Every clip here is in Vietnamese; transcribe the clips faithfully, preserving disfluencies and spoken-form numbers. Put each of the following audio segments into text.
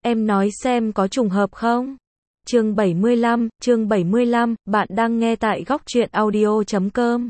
Em nói xem có trùng hợp không? Chương bảy mươi lăm, chương bảy mươi lăm, bạn đang nghe tại góc truyện audio chấm com.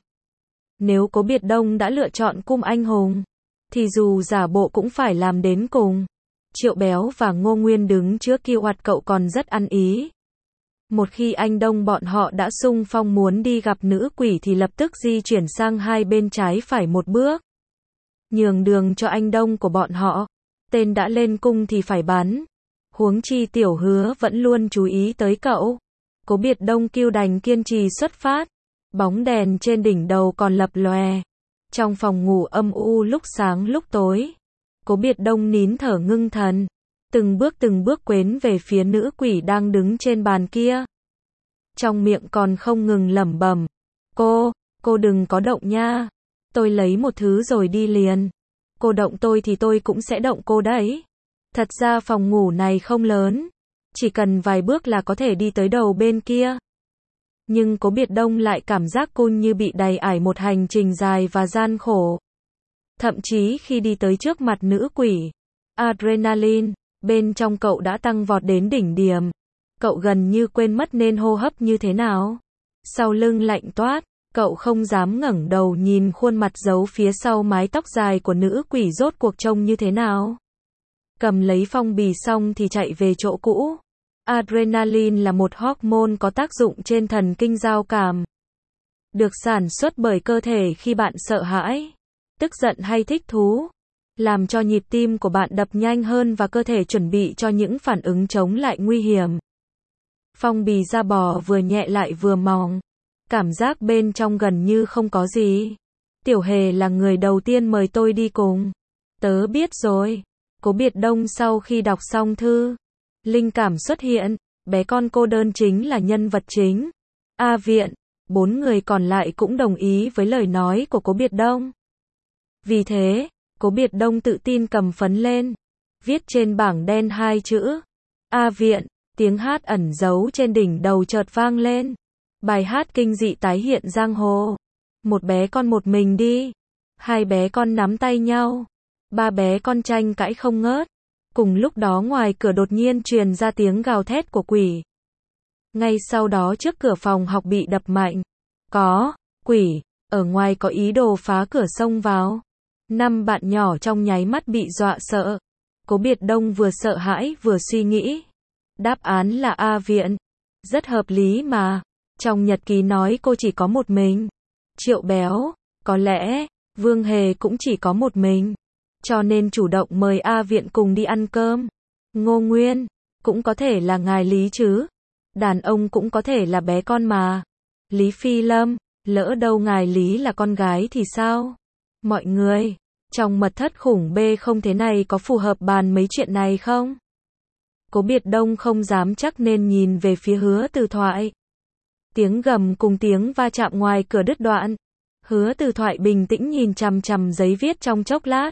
Nếu Cố Biệt Đông đã lựa chọn cung anh hùng, thì dù giả bộ cũng phải làm đến cùng. Triệu Béo và Ngô Nguyên đứng trước kia hoạt cậu còn rất ăn ý. Một khi anh Đông bọn họ đã xung phong muốn đi gặp nữ quỷ thì lập tức di chuyển sang hai bên trái phải một bước. Nhường đường cho anh Đông của bọn họ. Tên đã lên cung thì phải bắn. Huống chi Tiểu Hứa vẫn luôn chú ý tới cậu. Cố Biệt Đông kiêu đành kiên trì xuất phát. Bóng đèn trên đỉnh đầu còn lập lòe. Trong phòng ngủ âm u lúc sáng lúc tối. Cố Biệt Đông nín thở ngưng thần. Từng bước từng bước quến về phía nữ quỷ đang đứng trên bàn kia. Trong miệng còn không ngừng lẩm bẩm. Cô, cô đừng có động nha. Tôi lấy một thứ rồi đi liền. Cô động tôi thì tôi cũng sẽ động cô đấy. Thật ra phòng ngủ này không lớn. Chỉ cần vài bước là có thể đi tới đầu bên kia. Nhưng Cố Biệt Đông lại cảm giác cô như bị đày ải một hành trình dài và gian khổ. Thậm chí khi đi tới trước mặt nữ quỷ, adrenaline bên trong cậu đã tăng vọt đến đỉnh điểm. Cậu gần như quên mất nên hô hấp như thế nào. Sau lưng lạnh toát, cậu không dám ngẩng đầu nhìn khuôn mặt giấu phía sau mái tóc dài của nữ quỷ rốt cuộc trông như thế nào. Cầm lấy phong bì xong thì chạy về chỗ cũ. Adrenaline là một hormone có tác dụng trên thần kinh giao cảm. Được sản xuất bởi cơ thể khi bạn sợ hãi, tức giận hay thích thú. Làm cho nhịp tim của bạn đập nhanh hơn và cơ thể chuẩn bị cho những phản ứng chống lại nguy hiểm. Phong bì da bò vừa nhẹ lại vừa mỏng. Cảm giác bên trong gần như không có gì. Tiểu Hề là người đầu tiên mời tôi đi cùng. Tớ biết rồi. Cố Biệt Đông sau khi đọc xong thư, linh cảm xuất hiện, bé con cô đơn chính là nhân vật chính. A Viện, bốn người còn lại cũng đồng ý với lời nói của Cố Biệt Đông. Vì thế, Cố Biệt Đông tự tin cầm phấn lên, viết trên bảng đen hai chữ A Viện. Tiếng hát ẩn giấu trên đỉnh đầu chợt vang lên. Bài hát kinh dị tái hiện giang hồ. Một bé con một mình đi. Hai bé con nắm tay nhau. Ba bé con tranh cãi không ngớt. Cùng lúc đó ngoài cửa đột nhiên truyền ra tiếng gào thét của quỷ. Ngay sau đó trước cửa phòng học bị đập mạnh. Có, quỷ, ở ngoài có ý đồ phá cửa xông vào. Năm bạn nhỏ trong nháy mắt bị dọa sợ. Cố Biệt Đông vừa sợ hãi vừa suy nghĩ. Đáp án là A Viện. Rất hợp lý mà. Trong nhật ký nói cô chỉ có một mình. Triệu Béo, có lẽ, Vương Hề cũng chỉ có một mình. Cho nên chủ động mời A Viện cùng đi ăn cơm. Ngô Nguyên, cũng có thể là ngài Lý chứ. Đàn ông cũng có thể là bé con mà. Lý Phi Lâm, lỡ đâu ngài Lý là con gái thì sao? Mọi người, trong mật thất khủng B không thế này có phù hợp bàn mấy chuyện này không? Cố Biệt Đông không dám chắc nên nhìn về phía Hứa Từ Thoại. Tiếng gầm cùng tiếng va chạm ngoài cửa đứt đoạn. Hứa Từ Thoại bình tĩnh nhìn chằm chằm giấy viết trong chốc lát.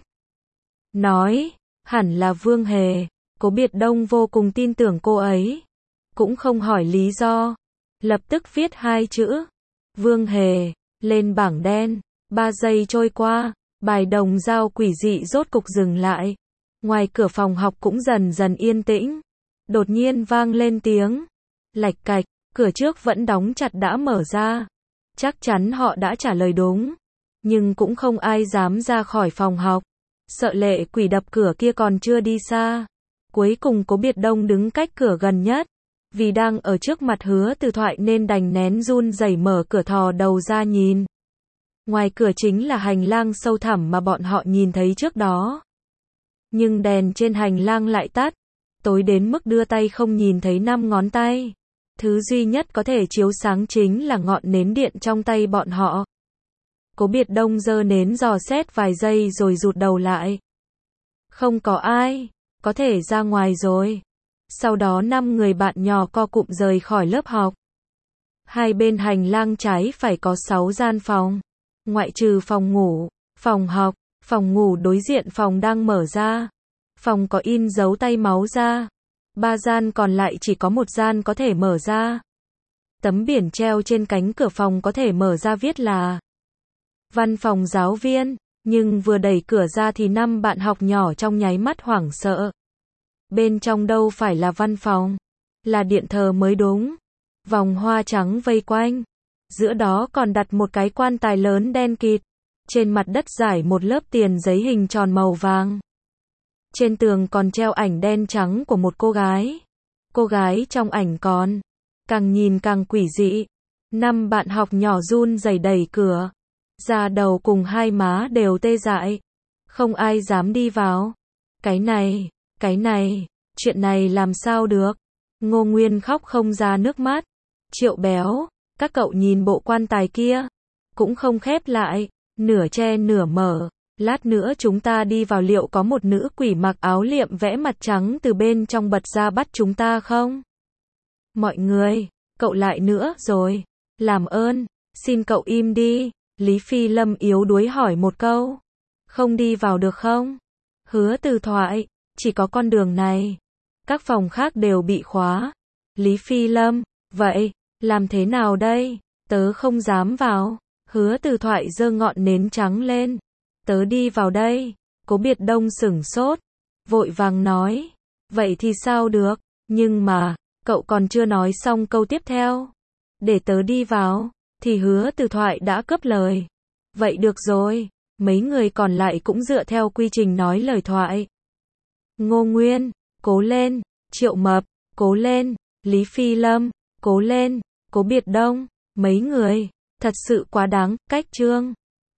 Nói, hẳn là Vương Hề. Cố Biệt Đông vô cùng tin tưởng cô ấy. Cũng không hỏi lý do. Lập tức viết hai chữ. Vương Hề, lên bảng đen. Ba giây trôi qua, bài đồng dao quỷ dị rốt cục dừng lại. Ngoài cửa phòng học cũng dần dần yên tĩnh. Đột nhiên vang lên tiếng. Lạch cạch, cửa trước vẫn đóng chặt đã mở ra. Chắc chắn họ đã trả lời đúng. Nhưng cũng không ai dám ra khỏi phòng học. Sợ lệ quỷ đập cửa kia còn chưa đi xa. Cuối cùng Cố Biệt Đông đứng cách cửa gần nhất. Vì đang ở trước mặt Hứa Từ Thoại nên đành nén run rẩy mở cửa thò đầu ra nhìn. Ngoài cửa chính là hành lang sâu thẳm mà bọn họ nhìn thấy trước đó. Nhưng đèn trên hành lang lại tắt. Tối đến mức đưa tay không nhìn thấy năm ngón tay. Thứ duy nhất có thể chiếu sáng chính là ngọn nến điện trong tay bọn họ. Cố Biệt Đông giơ nến dò xét vài giây rồi rụt đầu lại. Không có ai, có thể ra ngoài rồi. Sau đó năm người bạn nhỏ co cụm rời khỏi lớp học. Hai bên hành lang trái phải có sáu gian phòng. Ngoại trừ phòng ngủ, phòng học, phòng ngủ đối diện phòng đang mở ra. Phòng có in dấu tay máu ra. Ba gian còn lại chỉ có một gian có thể mở ra. Tấm biển treo trên cánh cửa phòng có thể mở ra viết là văn phòng giáo viên. Nhưng vừa đẩy cửa ra thì năm bạn học nhỏ trong nháy mắt hoảng sợ. Bên trong đâu phải là văn phòng, là điện thờ mới đúng. Vòng hoa trắng vây quanh, giữa đó còn đặt một cái quan tài lớn đen kịt. Trên mặt đất rải một lớp tiền giấy hình tròn màu vàng. Trên tường còn treo ảnh đen trắng của một cô gái. Cô gái trong ảnh còn càng nhìn càng quỷ dị. Năm bạn học nhỏ run rẩy đẩy cửa, da đầu cùng hai má đều tê dại. Không ai dám đi vào. Cái này, cái này, chuyện này làm sao được? Ngô Nguyên khóc không ra nước mắt. Triệu Béo, các cậu nhìn bộ quan tài kia, cũng không khép lại, nửa che nửa mở. Lát nữa chúng ta đi vào liệu có một nữ quỷ mặc áo liệm vẽ mặt trắng từ bên trong bật ra bắt chúng ta không? Mọi người, cậu lại nữa rồi. Làm ơn, xin cậu im đi. Lý Phi Lâm yếu đuối hỏi một câu. Không đi vào được không? Hứa Từ Thoại, chỉ có con đường này. Các phòng khác đều bị khóa. Lý Phi Lâm, vậy, làm thế nào đây? Tớ không dám vào. Hứa Từ Thoại giơ ngọn nến trắng lên. Tớ đi vào đây. Cố Biệt Đông sửng sốt, vội vàng nói. Vậy thì sao được? Nhưng mà, cậu còn chưa nói xong câu tiếp theo. Để tớ đi vào, thì Hứa Từ Thoại đã cướp lời. Vậy được rồi, mấy người còn lại cũng dựa theo quy trình nói lời thoại. Ngô Nguyên, cố lên. Triệu Mập, cố lên. Lý Phi Lâm, cố lên. Cố Biệt Đông, mấy người, thật sự quá đáng, cách chương.